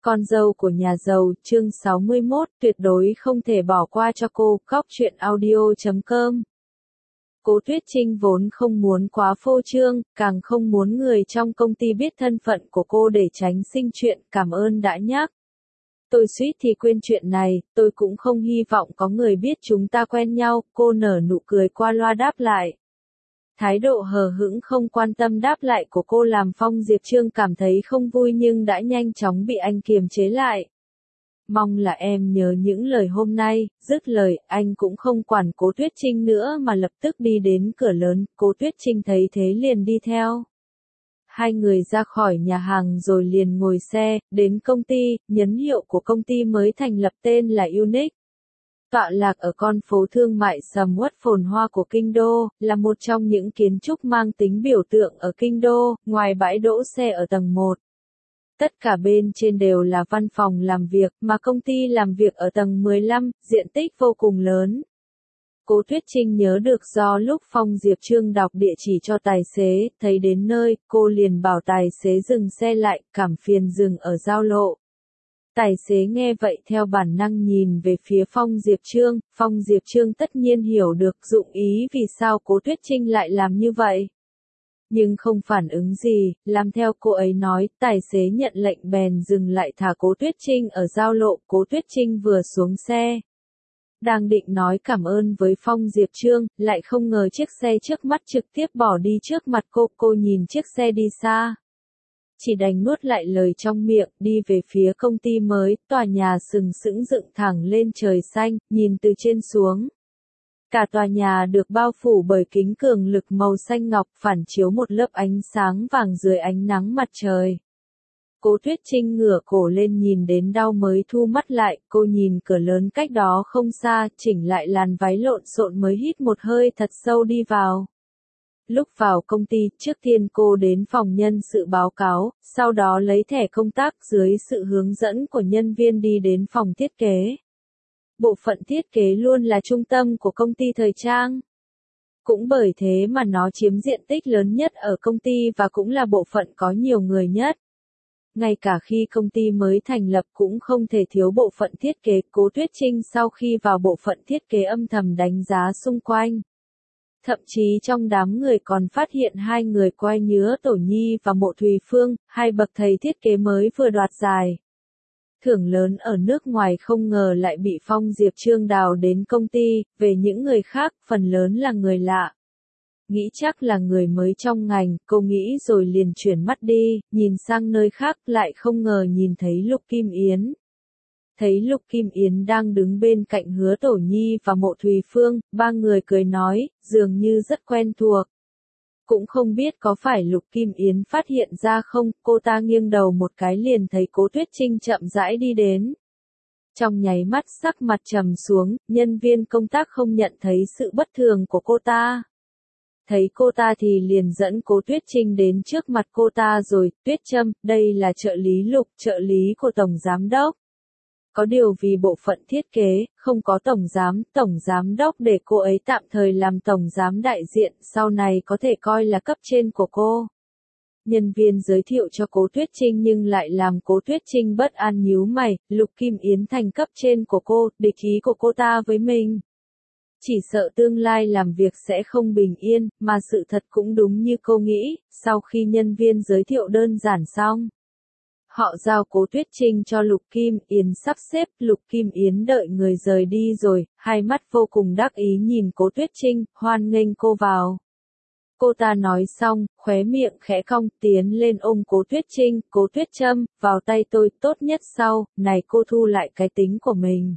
Con dâu của nhà giàu, chương 61, tuyệt đối không thể bỏ qua cho cô, Cóc truyện audio.com. Cố Tuyết Trinh vốn không muốn quá phô trương, càng không muốn người trong công ty biết thân phận của cô để tránh sinh chuyện, cảm ơn đã nhắc. Tôi suýt thì quên chuyện này, tôi cũng không hy vọng có người biết chúng ta quen nhau, cô nở nụ cười qua loa đáp lại. Thái độ hờ hững không quan tâm đáp lại của cô làm Phong Diệp Trương cảm thấy không vui nhưng đã nhanh chóng bị anh kiềm chế lại. Mong là em nhớ những lời hôm nay, dứt lời, anh cũng không quản Cố Tuyết Trinh nữa mà lập tức đi đến cửa lớn, Cố Tuyết Trinh thấy thế liền đi theo. Hai người ra khỏi nhà hàng rồi liền ngồi xe, đến công ty, nhấn hiệu của công ty mới thành lập tên là Unique. Tọa lạc ở con phố thương mại sầm uất phồn hoa của Kinh Đô, là một trong những kiến trúc mang tính biểu tượng ở Kinh Đô, ngoài bãi đỗ xe ở tầng 1. Tất cả bên trên đều là văn phòng làm việc, mà công ty làm việc ở tầng 15, diện tích vô cùng lớn. Cố Tuyết Trinh nhớ được do lúc Phong Diệp Trương đọc địa chỉ cho tài xế, thấy đến nơi, cô liền bảo tài xế dừng xe lại, cảm phiền dừng ở giao lộ. Tài xế nghe vậy theo bản năng nhìn về phía Phong Diệp Trương tất nhiên hiểu được dụng ý vì sao Cố Tuyết Trinh lại làm như vậy. Nhưng không phản ứng gì, làm theo cô ấy nói, tài xế nhận lệnh bèn dừng lại thả Cố Tuyết Trinh ở giao lộ, Cố Tuyết Trinh vừa xuống xe. Đang định nói cảm ơn với Phong Diệp Trương, lại không ngờ chiếc xe trước mắt trực tiếp bỏ đi trước mặt cô nhìn chiếc xe đi xa. Chỉ đành nuốt lại lời trong miệng, đi về phía công ty mới, tòa nhà sừng sững dựng thẳng lên trời xanh, nhìn từ trên xuống. Cả tòa nhà được bao phủ bởi kính cường lực màu xanh ngọc phản chiếu một lớp ánh sáng vàng dưới ánh nắng mặt trời. Cố Tuyết Trinh ngửa cổ lên nhìn đến đau mới thu mắt lại, cô nhìn cửa lớn cách đó không xa, chỉnh lại làn váy lộn xộn mới hít một hơi thật sâu đi vào. Lúc vào công ty, trước tiên cô đến phòng nhân sự báo cáo, sau đó lấy thẻ công tác dưới sự hướng dẫn của nhân viên đi đến phòng thiết kế. Bộ phận thiết kế luôn là trung tâm của công ty thời trang. Cũng bởi thế mà nó chiếm diện tích lớn nhất ở công ty và cũng là bộ phận có nhiều người nhất. Ngay cả khi công ty mới thành lập cũng không thể thiếu bộ phận thiết kế. Cố Tuyết Trinh sau khi vào bộ phận thiết kế âm thầm đánh giá xung quanh. Thậm chí trong đám người còn phát hiện hai người Quai Nhứa Tổ Nhi và Mộ Thùy Phương, hai bậc thầy thiết kế mới vừa đoạt giải thưởng lớn ở nước ngoài không ngờ lại bị Phong Diệp Trương đào đến công ty, về những người khác, phần lớn là người lạ. Nghĩ chắc là người mới trong ngành, cô nghĩ rồi liền chuyển mắt đi, nhìn sang nơi khác lại không ngờ nhìn thấy Lục Kim Yến. Thấy Lục Kim Yến đang đứng bên cạnh Hứa Tổ Nhi và Mộ Thùy Phương, ba người cười nói, dường như rất quen thuộc. Cũng không biết có phải Lục Kim Yến phát hiện ra không, cô ta nghiêng đầu một cái liền thấy Cố Tuyết Trinh chậm rãi đi đến. Trong nháy mắt sắc mặt trầm xuống, nhân viên công tác không nhận thấy sự bất thường của cô ta. Thấy cô ta thì liền dẫn Cố Tuyết Trinh đến trước mặt cô ta rồi, Tuyết Trâm, đây là trợ lý Lục, trợ lý của Tổng Giám Đốc. Có điều vì bộ phận thiết kế, không có tổng giám đốc để cô ấy tạm thời làm tổng giám đại diện, sau này có thể coi là cấp trên của cô. Nhân viên giới thiệu cho Cố Tuyết Trinh nhưng lại làm Cố Tuyết Trinh bất an nhíu mày, Lục Kim Yến thành cấp trên của cô, địch ý của cô ta với mình. Chỉ sợ tương lai làm việc sẽ không bình yên, mà sự thật cũng đúng như cô nghĩ, sau khi nhân viên giới thiệu đơn giản xong. Họ giao Cố Tuyết Trinh cho Lục Kim Yến sắp xếp, Lục Kim Yến đợi người rời đi rồi, hai mắt vô cùng đắc ý nhìn Cố Tuyết Trinh, hoan nghênh cô vào. Cô ta nói xong, khóe miệng khẽ cong, tiến lên ôm Cố Tuyết Trinh, Cố Tuyết Trâm, vào tay tôi, tốt nhất sau, này cô thu lại cái tính của mình.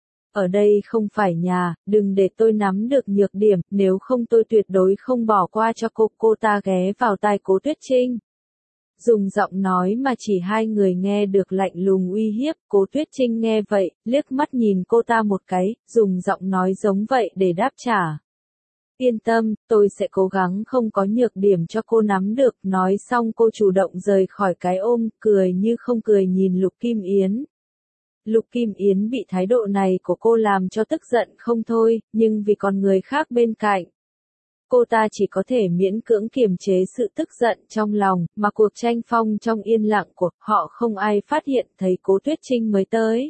Ở đây không phải nhà, đừng để tôi nắm được nhược điểm, nếu không tôi tuyệt đối không bỏ qua cho cô ta ghé vào tai Cố Tuyết Trinh. Dùng giọng nói mà chỉ hai người nghe được lạnh lùng uy hiếp, Cố Tuyết Trinh nghe vậy, liếc mắt nhìn cô ta một cái, dùng giọng nói giống vậy để đáp trả. Yên tâm, tôi sẽ cố gắng không có nhược điểm cho cô nắm được, nói xong cô chủ động rời khỏi cái ôm, cười như không cười nhìn Lục Kim Yến. Lục Kim Yến bị thái độ này của cô làm cho tức giận không thôi, nhưng vì còn người khác bên cạnh. Cô ta chỉ có thể miễn cưỡng kiềm chế sự tức giận trong lòng, mà cuộc tranh phong trong yên lặng của họ không ai phát hiện thấy Cố Tuyết Trinh mới tới.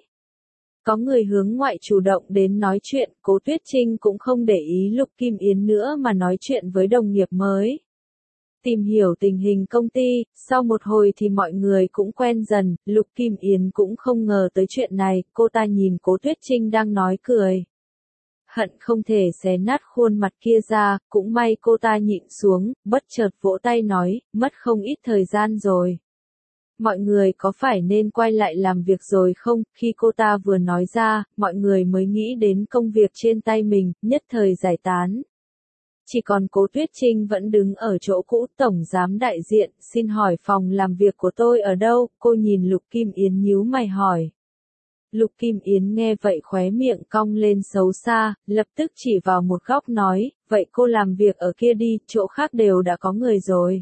Có người hướng ngoại chủ động đến nói chuyện, Cố Tuyết Trinh cũng không để ý Lục Kim Yến nữa mà nói chuyện với đồng nghiệp mới. Tìm hiểu tình hình công ty, sau một hồi thì mọi người cũng quen dần, Lục Kim Yến cũng không ngờ tới chuyện này, cô ta nhìn Cố Tuyết Trinh đang nói cười. Hận không thể xé nát khuôn mặt kia ra, cũng may cô ta nhịn xuống, bất chợt vỗ tay nói, mất không ít thời gian rồi. Mọi người có phải nên quay lại làm việc rồi không? Khi cô ta vừa nói ra, mọi người mới nghĩ đến công việc trên tay mình, nhất thời giải tán. Chỉ còn Cố Tuyết Trinh vẫn đứng ở chỗ cũ. Tổng giám đại diện, xin hỏi phòng làm việc của tôi ở đâu? Cô nhìn Lục Kim Yến nhíu mày hỏi. Lục Kim Yến nghe vậy khóe miệng cong lên xấu xa, lập tức chỉ vào một góc nói, vậy cô làm việc ở kia đi, chỗ khác đều đã có người rồi.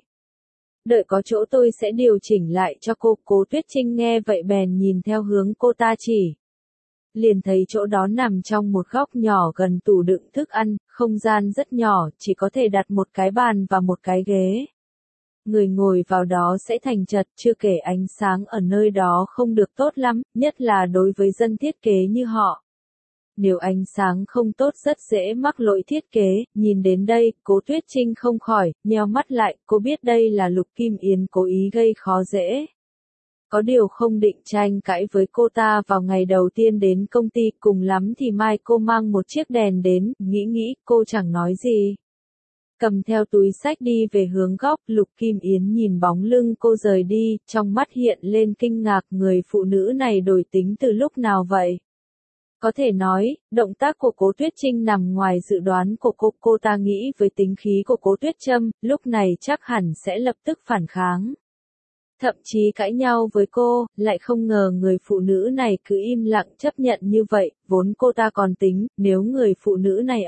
Đợi có chỗ tôi sẽ điều chỉnh lại cho cô. Cố Tuyết Trinh nghe vậy bèn nhìn theo hướng cô ta chỉ. Liền thấy chỗ đó nằm trong một góc nhỏ gần tủ đựng thức ăn, không gian rất nhỏ, chỉ có thể đặt một cái bàn và một cái ghế. Người ngồi vào đó sẽ thành chật, chưa kể ánh sáng ở nơi đó không được tốt lắm, nhất là đối với dân thiết kế như họ. Nếu ánh sáng không tốt rất dễ mắc lỗi thiết kế. Nhìn đến đây, Cố Tuyết Trinh không khỏi nheo mắt lại, cô biết đây là Lục Kim Yến cố ý gây khó dễ. Có điều không định tranh cãi với cô ta vào ngày đầu tiên đến công ty, cùng lắm thì mai cô mang một chiếc đèn đến, nghĩ cô chẳng nói gì. Cầm theo túi xách đi về hướng góc, Lục Kim Yến nhìn bóng lưng cô rời đi, trong mắt hiện lên kinh ngạc, người phụ nữ này đổi tính từ lúc nào vậy? Có thể nói, động tác của Cố Tuyết Trinh nằm ngoài dự đoán của cô ta nghĩ với tính khí của Cố Tuyết Trâm, lúc này chắc hẳn sẽ lập tức phản kháng. Thậm chí cãi nhau với cô, lại không ngờ người phụ nữ này cứ im lặng chấp nhận như vậy, vốn cô ta còn tính, nếu người phụ nữ này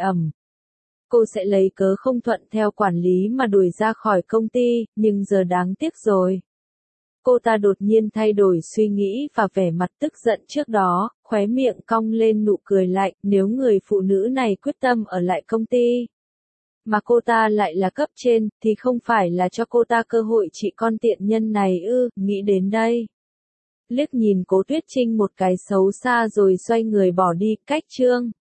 cô sẽ lấy cớ không thuận theo quản lý mà đuổi ra khỏi công ty, nhưng giờ đáng tiếc rồi. Cô ta đột nhiên thay đổi suy nghĩ và vẻ mặt tức giận trước đó, khóe miệng cong lên nụ cười lạnh, nếu người phụ nữ này quyết tâm ở lại công ty, mà cô ta lại là cấp trên, thì không phải là cho cô ta cơ hội trị con tiện nhân này ư? Nghĩ đến đây. Liếc nhìn Cố Tuyết Trinh một cái xấu xa rồi xoay người bỏ đi, cách chương.